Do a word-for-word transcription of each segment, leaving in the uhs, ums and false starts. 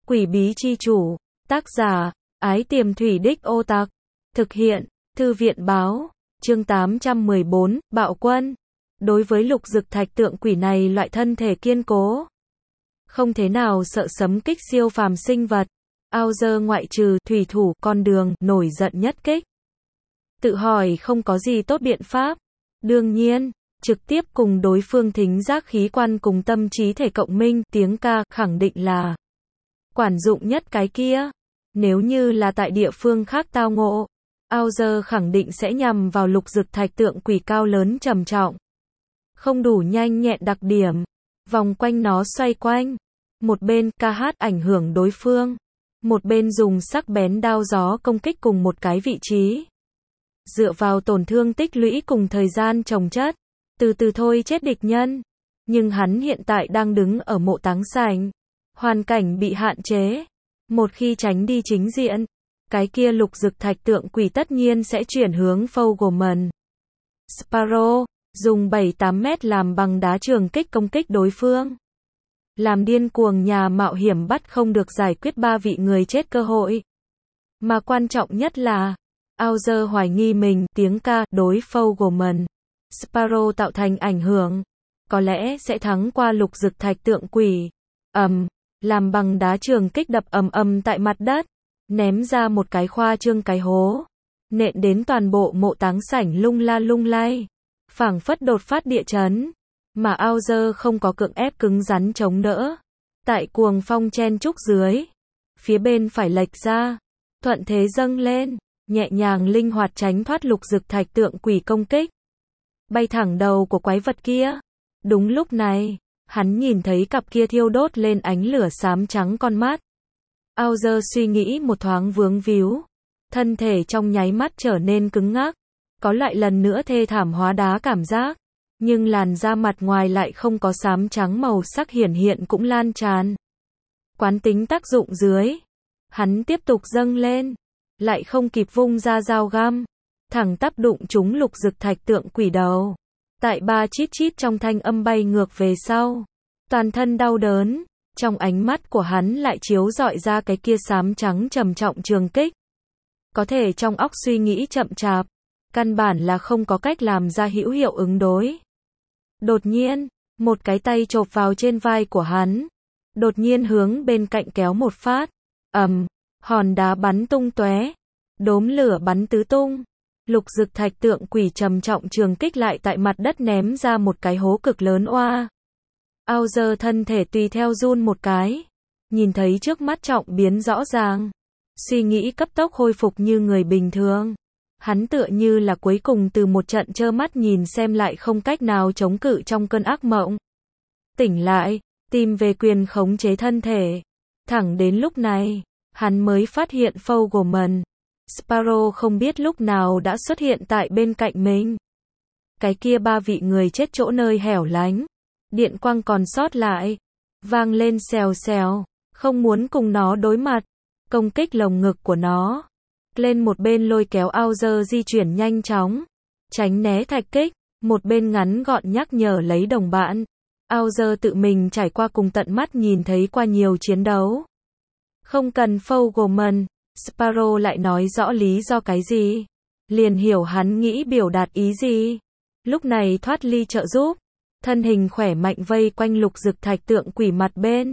Quỷ bí chi chủ. Tác giả, Ái Tiềm Thủy Đích Ô Tặc. Thực hiện, Thư viện báo. Chương tám trăm mười bốn, Bạo Quân. Đối với lục dực thạch tượng quỷ này, loại thân thể kiên cố, không thế nào sợ sấm kích siêu phàm sinh vật. Auger ngoại trừ thủy thủ con đường nổi giận nhất kích. Tự hỏi không có gì tốt biện pháp. Đương nhiên, trực tiếp cùng đối phương thính giác khí quan cùng tâm trí thể cộng minh, tiếng ca khẳng định là quản dụng nhất cái kia. Nếu như là tại địa phương khác tao ngộ, Auger khẳng định sẽ nhằm vào lục dực thạch tượng quỷ cao lớn trầm trọng, không đủ nhanh nhẹn đặc điểm, vòng quanh nó xoay quanh, một bên ca hát ảnh hưởng đối phương, một bên dùng sắc bén đao gió công kích cùng một cái vị trí. Dựa vào tổn thương tích lũy cùng thời gian chồng chất, từ từ thôi chết địch nhân. Nhưng hắn hiện tại đang đứng ở mộ táng sảnh, hoàn cảnh bị hạn chế. Một khi tránh đi chính diện, cái kia lục dực thạch tượng quỷ tất nhiên sẽ chuyển hướng Fogelman. Sparrow dùng bảy tám mét làm bằng đá trường kích công kích đối phương. Làm điên cuồng nhà mạo hiểm bắt không được giải quyết ba vị người chết cơ hội. Mà quan trọng nhất là, Auger hoài nghi mình, tiếng ca, đối Fogelman, Sparrow tạo thành ảnh hưởng, có lẽ sẽ thắng qua lục dực thạch tượng quỷ. ầm, làm bằng đá trường kích đập ầm ầm tại mặt đất, ném ra một cái khoa trương cái hố, nện đến toàn bộ mộ táng sảnh lung la lung lay, phảng phất đột phát địa chấn, mà Auger không có cưỡng ép cứng rắn chống đỡ. Tại cuồng phong chen chúc dưới, phía bên phải lệch ra, thuận thế dâng lên, nhẹ nhàng linh hoạt tránh thoát lục dực thạch tượng quỷ công kích, bay thẳng đầu của quái vật kia. Đúng lúc này, hắn nhìn thấy cặp kia thiêu đốt lên ánh lửa xám trắng con mắt. Auger suy nghĩ một thoáng vướng víu, thân thể trong nháy mắt trở nên cứng ngắc, có loại lần nữa thê thảm hóa đá cảm giác, nhưng làn da mặt ngoài lại không có xám trắng màu sắc hiển hiện cũng lan tràn. Quán tính tác dụng dưới, hắn tiếp tục dâng lên, lại không kịp vung ra dao găm, thẳng tắp đụng trúng lục dực thạch tượng quỷ đầu. Tại ba chít chít trong thanh âm bay ngược về sau, toàn thân đau đớn, trong ánh mắt của hắn lại chiếu rọi ra cái kia xám trắng trầm trọng trường kích. Có thể trong óc suy nghĩ chậm chạp, căn bản là không có cách làm ra hữu hiệu ứng đối. Đột nhiên, một cái tay chộp vào trên vai của hắn, đột nhiên hướng bên cạnh kéo một phát, ầm, hòn đá bắn tung tóe, đốm lửa bắn tứ tung. Lục dực thạch tượng quỷ trầm trọng trường kích lại tại mặt đất ném ra một cái hố cực lớn oa. Auger thân thể tùy theo run một cái, nhìn thấy trước mắt trọng biến rõ ràng, suy nghĩ cấp tốc khôi phục như người bình thường. Hắn tựa như là cuối cùng từ một trận trơ mắt nhìn xem lại không cách nào chống cự trong cơn ác mộng. Tỉnh lại, tìm về quyền khống chế thân thể. Thẳng đến lúc này, hắn mới phát hiện Fogelman, Sparrow không biết lúc nào đã xuất hiện tại bên cạnh mình. Cái kia ba vị người chết chỗ nơi hẻo lánh, điện quang còn sót lại, vang lên xèo xèo, không muốn cùng nó đối mặt, công kích lồng ngực của nó. Lên một bên lôi kéo Auger di chuyển nhanh chóng, tránh né thạch kích, một bên ngắn gọn nhắc nhở lấy đồng bạn. Auger tự mình trải qua cùng tận mắt nhìn thấy qua nhiều chiến đấu. Không cần Fogelman, Sparrow lại nói rõ lý do cái gì, liền hiểu hắn nghĩ biểu đạt ý gì. Lúc này thoát ly trợ giúp, thân hình khỏe mạnh vây quanh lục dực thạch tượng quỷ mặt bên.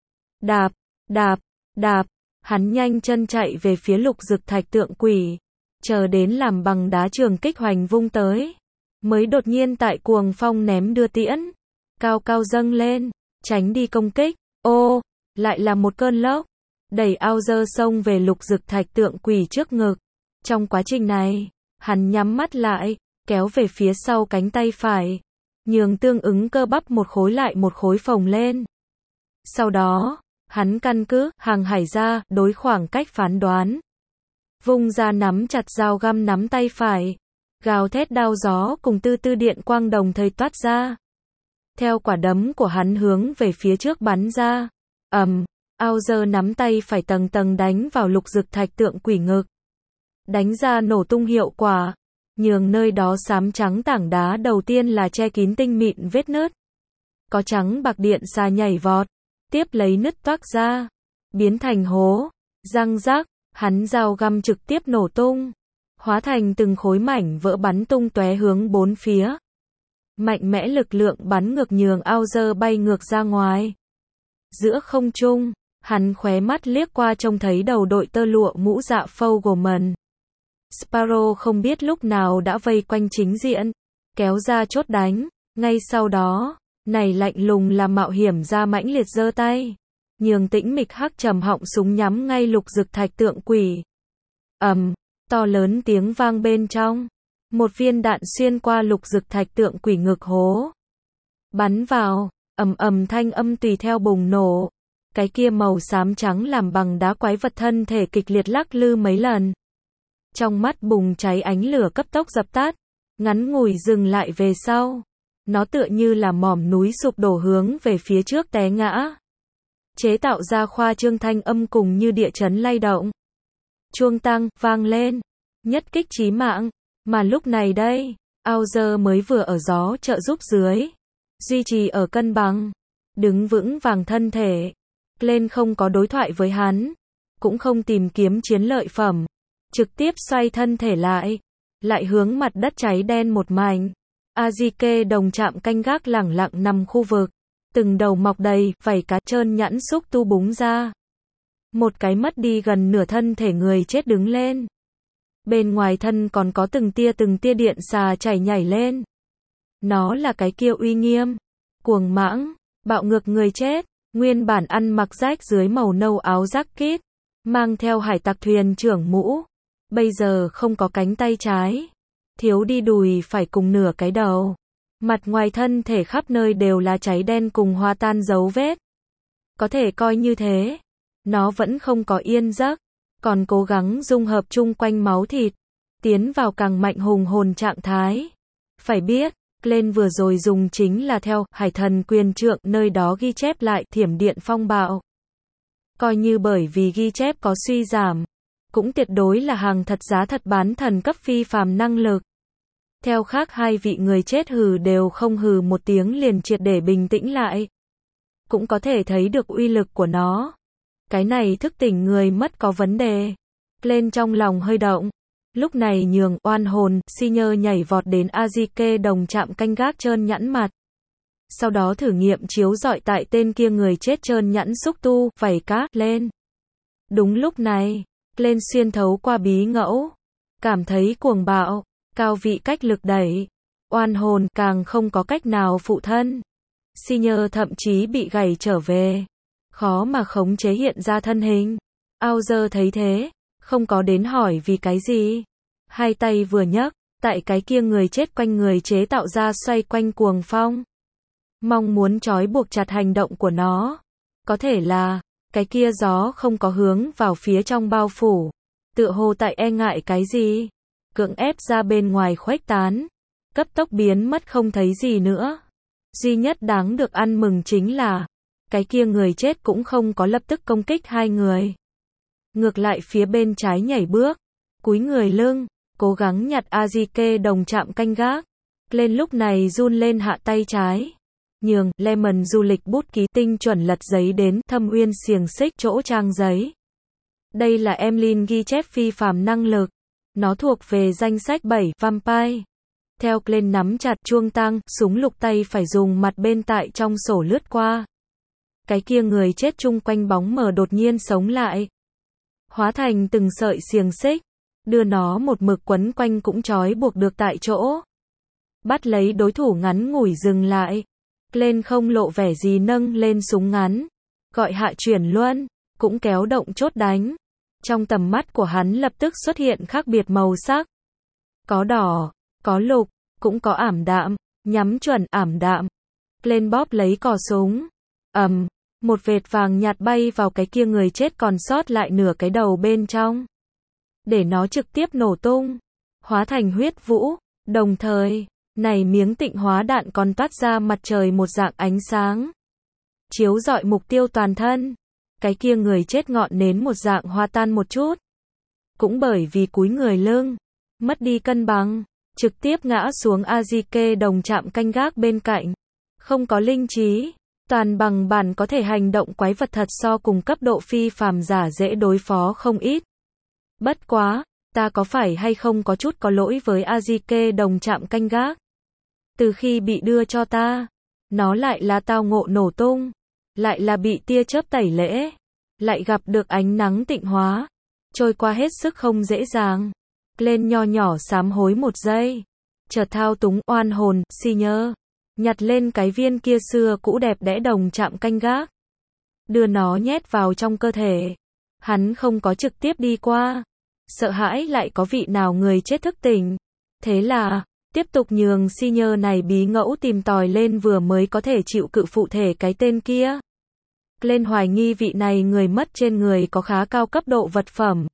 Đạp, đạp, đạp, hắn nhanh chân chạy về phía lục dực thạch tượng quỷ, chờ đến làm bằng đá trường kích hoành vung tới, mới đột nhiên tại cuồng phong ném đưa tiễn, cao cao dâng lên, tránh đi công kích. Ô, lại là một cơn lốc, đẩy Auger xông về lục dực thạch tượng quỷ trước ngực. Trong quá trình này, hắn nhắm mắt lại, kéo về phía sau cánh tay phải, nhường tương ứng cơ bắp một khối lại một khối phồng lên. Sau đó, hắn căn cứ hàng hải ra đối khoảng cách phán đoán, vung ra nắm chặt dao găm nắm tay phải, gào thét đao gió cùng tư tư điện quang đồng thời toát ra. Theo quả đấm của hắn hướng về phía trước bắn ra, ầm, Auger nắm tay phải tầng tầng đánh vào lục dực thạch tượng quỷ ngực, đánh ra nổ tung hiệu quả, nhường nơi đó xám trắng tảng đá đầu tiên là che kín tinh mịn vết nứt, có trắng bạc điện xà nhảy vọt, tiếp lấy nứt toác ra. biến thành hố, răng rác, hắn dao găm trực tiếp nổ tung, hóa thành từng khối mảnh vỡ bắn tung tóe hướng bốn phía. Mạnh mẽ lực lượng bắn ngược nhường Auger bay ngược ra ngoài. Giữa không trung, hắn khóe mắt liếc qua trông thấy đầu đội tơ lụa mũ dạ Fogelman. Sparrow không biết lúc nào đã vây quanh chính diện, kéo ra chốt đánh, ngay sau đó, này lạnh lùng là mạo hiểm ra mãnh liệt giơ tay, nhường tĩnh mịch hắc trầm họng súng nhắm ngay lục dực thạch tượng quỷ. Ầm, to lớn tiếng vang bên trong, một viên đạn xuyên qua lục dực thạch tượng quỷ ngực hố, bắn vào, ầm ầm thanh âm tùy theo bùng nổ. Cái kia màu xám trắng làm bằng đá quái vật thân thể kịch liệt lắc lư mấy lần. Trong mắt bùng cháy ánh lửa cấp tốc dập tắt, ngắn ngủi dừng lại về sau. Nó tựa như là mỏm núi sụp đổ hướng về phía trước té ngã. Chế tạo ra khoa trương thanh âm cùng như địa chấn lay động. Chuông tăng, vang lên. Nhất kích chí mạng. Mà lúc này đây, Auger mới vừa ở gió trợ giúp dưới. Duy trì ở cân bằng. Đứng vững vàng thân thể. Lên không có đối thoại với hắn. Cũng không tìm kiếm chiến lợi phẩm. Trực tiếp xoay thân thể lại. Lại hướng mặt đất cháy đen một mảnh. Azike đồng chạm canh gác lẳng lặng nằm khu vực. Từng đầu mọc đầy, vảy cá trơn nhẵn xúc tu búng ra. Một cái mất đi gần nửa thân thể người chết đứng lên. Bên ngoài thân còn có từng tia từng tia điện xà chảy nhảy lên. Nó là cái kia uy nghiêm, cuồng mãng, bạo ngược người chết. Nguyên bản ăn mặc rách dưới màu nâu áo jacket, mang theo hải tặc thuyền trưởng mũ. Bây giờ không có cánh tay trái. Thiếu đi đùi phải cùng nửa cái đầu. Mặt ngoài thân thể khắp nơi đều là cháy đen cùng hòa tan dấu vết. Có thể coi như thế. Nó vẫn không có yên giấc. Còn cố gắng dung hợp chung quanh máu thịt. Tiến vào càng mạnh hùng hồn trạng thái. Phải biết, Glenn vừa rồi dùng chính là theo Hải Thần Quyền Trượng nơi đó ghi chép lại thiểm điện phong bạo. Coi như bởi vì ghi chép có suy giảm. Cũng tuyệt đối là hàng thật giá thật bán thần cấp phi phàm năng lực. Theo khác hai vị người chết hừ đều không hừ một tiếng liền triệt để bình tĩnh lại. Cũng có thể thấy được uy lực của nó. Cái này thức tỉnh người mất có vấn đề. Lên trong lòng hơi động. Lúc này nhường oan hồn, si nhơ nhảy vọt đến Azike đồng chạm canh gác trơn nhẵn mặt. Sau đó thử nghiệm chiếu dọi tại tên kia người chết trơn nhẵn xúc tu, vảy cá, lên. Đúng lúc này, lên xuyên thấu qua bí ngẫu. Cảm thấy cuồng bạo, cao vị cách lực đẩy. Oan hồn càng không có cách nào phụ thân. Si nhơ thậm chí bị gầy trở về. Khó mà khống chế hiện ra thân hình. Auger thấy thế, không có đến hỏi vì cái gì. Hai tay vừa nhấc, tại cái kia người chết quanh người chế tạo ra xoay quanh cuồng phong. Mong muốn trói buộc chặt hành động của nó. Có thể là, cái kia gió không có hướng vào phía trong bao phủ. Tựa hồ tại e ngại cái gì. Cưỡng ép ra bên ngoài khuếch tán. Cấp tốc biến mất không thấy gì nữa. Duy nhất đáng được ăn mừng chính là, cái kia người chết cũng không có lập tức công kích hai người. Ngược lại phía bên trái nhảy bước, cúi người lưng, cố gắng nhặt Azike đồng chạm canh gác. Lên lúc này run lên hạ tay trái. Nhường, Lemon du lịch bút ký tinh chuẩn lật giấy đến Thâm Uyên xiềng xích chỗ trang giấy. Đây là Emlyn ghi chép phi phàm năng lực. Nó thuộc về danh sách bảy Vampire. Theo Glenn nắm chặt chuông tăng, súng lục tay phải dùng mặt bên tại trong sổ lướt qua. Cái kia người chết chung quanh bóng mờ đột nhiên sống lại. Hóa thành từng sợi xiềng xích. Đưa nó một mực quấn quanh cũng trói buộc được tại chỗ. Bắt lấy đối thủ ngắn ngủi dừng lại. Glenn không lộ vẻ gì nâng lên súng ngắn. Gọi hạ chuyển luân. Cũng kéo động chốt đánh. Trong tầm mắt của hắn lập tức xuất hiện khác biệt màu sắc. Có đỏ, có lục, cũng có ảm đạm, nhắm chuẩn ảm đạm. Glenn bóp lấy cò súng. Ầm, um, một vệt vàng nhạt bay vào cái kia người chết còn sót lại nửa cái đầu bên trong. Để nó trực tiếp nổ tung, hóa thành huyết vũ, đồng thời, này miếng tịnh hóa đạn còn toát ra mặt trời một dạng ánh sáng. Chiếu rọi mục tiêu toàn thân. Cái kia người chết ngọn nến một dạng hòa tan một chút. Cũng bởi vì cúi người lưng, mất đi cân bằng, trực tiếp ngã xuống Azike đồng chạm canh gác bên cạnh. Không có linh trí, Toàn bằng bản có thể hành động quái vật thật so cùng cấp độ phi phàm giả dễ đối phó không ít. Bất quá, ta có phải hay không có chút có lỗi với Azike đồng trạm canh gác? Từ khi bị đưa cho ta, nó lại là tao ngộ nổ tung, lại là bị tia chớp tẩy lễ, lại gặp được ánh nắng tịnh hóa, trôi qua hết sức không dễ dàng. Lên nho nhỏ sám hối một giây, chợt thao túng oan hồn, si nhơ, nhặt lên cái viên kia xưa cũ đẹp đẽ đồng chạm canh gác, đưa nó nhét vào trong cơ thể. Hắn không có trực tiếp đi qua, sợ hãi lại có vị nào người chết thức tỉnh. Thế là, tiếp tục nhường si nhơ này bí ngẫu tìm tòi lên vừa mới có thể chịu cự phụ thể cái tên kia. Lên hoài nghi vị này người mất trên người có khá cao cấp độ vật phẩm.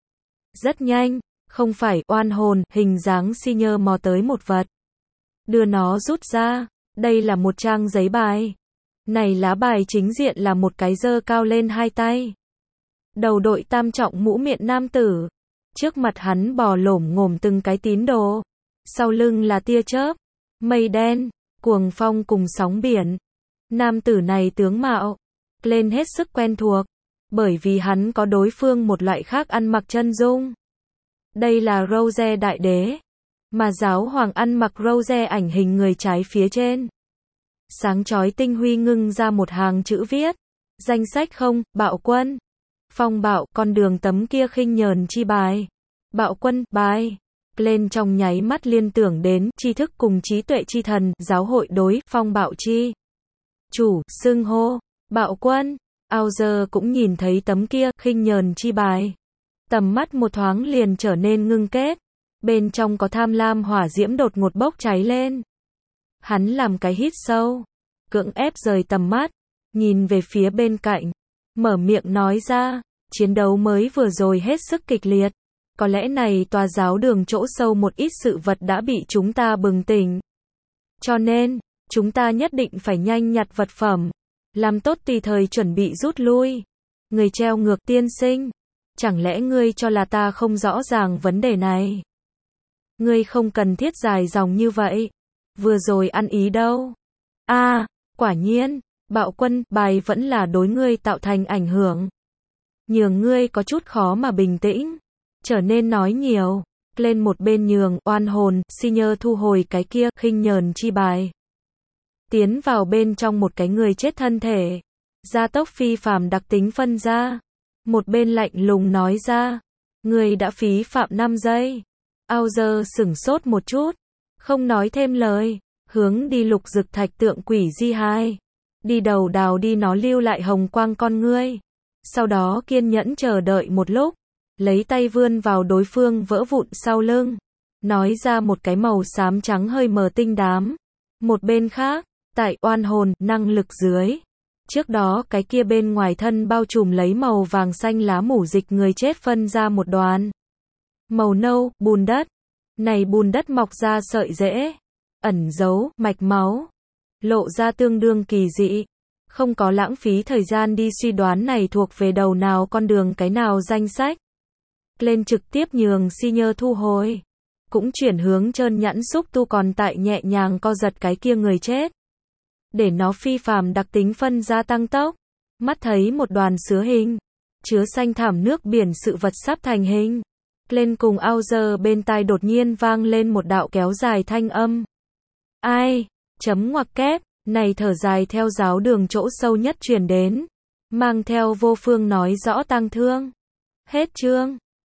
Rất nhanh, không phải oan hồn, hình dáng si nhơ mò tới một vật. Đưa nó rút ra, đây là một trang giấy bài. Này lá bài chính diện là một cái giơ cao lên hai tay. Đầu đội tam trọng mũ miệng nam tử. Trước mặt hắn bò lổm ngổm từng cái tín đồ. Sau lưng là tia chớp, mây đen, cuồng phong cùng sóng biển. Nam tử này tướng mạo lên hết sức quen thuộc, bởi vì hắn có đối phương một loại khác ăn mặc chân dung. Đây là Rose đại đế, mà giáo hoàng ăn mặc Rose ảnh hình người trái phía trên. Sáng chói tinh huy ngưng ra một hàng chữ viết, danh sách không, bạo quân. Phong bạo, con đường tấm kia khinh nhờn chi bài. Bạo quân, bài. Lên trong nháy mắt liên tưởng đến, tri thức cùng trí tuệ chi thần, giáo hội đối, phong bạo chi. Chủ, xưng hô, bạo quân. Ao giờ cũng nhìn thấy tấm kia, khinh nhờn chi bài. Tầm mắt một thoáng liền trở nên ngưng kết. Bên trong có tham lam hỏa diễm đột ngột bốc cháy lên. Hắn làm cái hít sâu, cưỡng ép rời tầm mắt, nhìn về phía bên cạnh, mở miệng nói ra, chiến đấu mới vừa rồi hết sức kịch liệt. Có lẽ này tòa giáo đường chỗ sâu một ít sự vật đã bị chúng ta bừng tỉnh. Cho nên, chúng ta nhất định phải nhanh nhặt vật phẩm, làm tốt tùy thời chuẩn bị rút lui. Người treo ngược tiên sinh, chẳng lẽ ngươi cho là ta không rõ ràng vấn đề này? Ngươi không cần thiết dài dòng như vậy. Vừa rồi ăn ý đâu? A, à, quả nhiên, bạo quân, bài vẫn là đối ngươi tạo thành ảnh hưởng. Nhường ngươi có chút khó mà bình tĩnh, trở nên nói nhiều. Lên một bên nhường, oan hồn, si nhơ thu hồi cái kia, khinh nhờn chi bài. Tiến vào bên trong một cái người chết thân thể. Gia tốc phi phàm đặc tính phân ra. Một bên lạnh lùng nói ra. Ngươi đã phí phạm năm giây. Ao giờ sửng sốt một chút. Không nói thêm lời. Hướng đi lục dực thạch tượng quỷ di hai. Đi đầu đào đi nó lưu lại hồng quang con ngươi. Sau đó kiên nhẫn chờ đợi một lúc. Lấy tay vươn vào đối phương vỡ vụn sau lưng. Nói ra một cái màu xám trắng hơi mờ tinh đám. Một bên khác, tại oan hồn, năng lực dưới. Trước đó cái kia bên ngoài thân bao trùm lấy màu vàng xanh lá mủ dịch người chết phân ra một đoàn. Màu nâu, bùn đất. Này bùn đất mọc ra sợi rễ. Ẩn giấu, mạch máu. Lộ ra tương đương kỳ dị. Không có lãng phí thời gian đi suy đoán này thuộc về đầu nào con đường cái nào danh sách. Lên trực tiếp nhường si nhơ thu hồi. Cũng chuyển hướng trơn nhẵn xúc tu còn tại nhẹ nhàng co giật cái kia người chết. Để nó phi phàm đặc tính phân ra tăng tốc. Mắt thấy một đoàn sứa hình. Chứa xanh thảm nước biển sự vật sắp thành hình. Lên cùng ao giờ bên tai đột nhiên vang lên một đạo kéo dài thanh âm. Ai? Chấm ngoặc kép. Này thở dài theo giáo đường chỗ sâu nhất truyền đến. Mang theo vô phương nói rõ tang thương. Hết chương.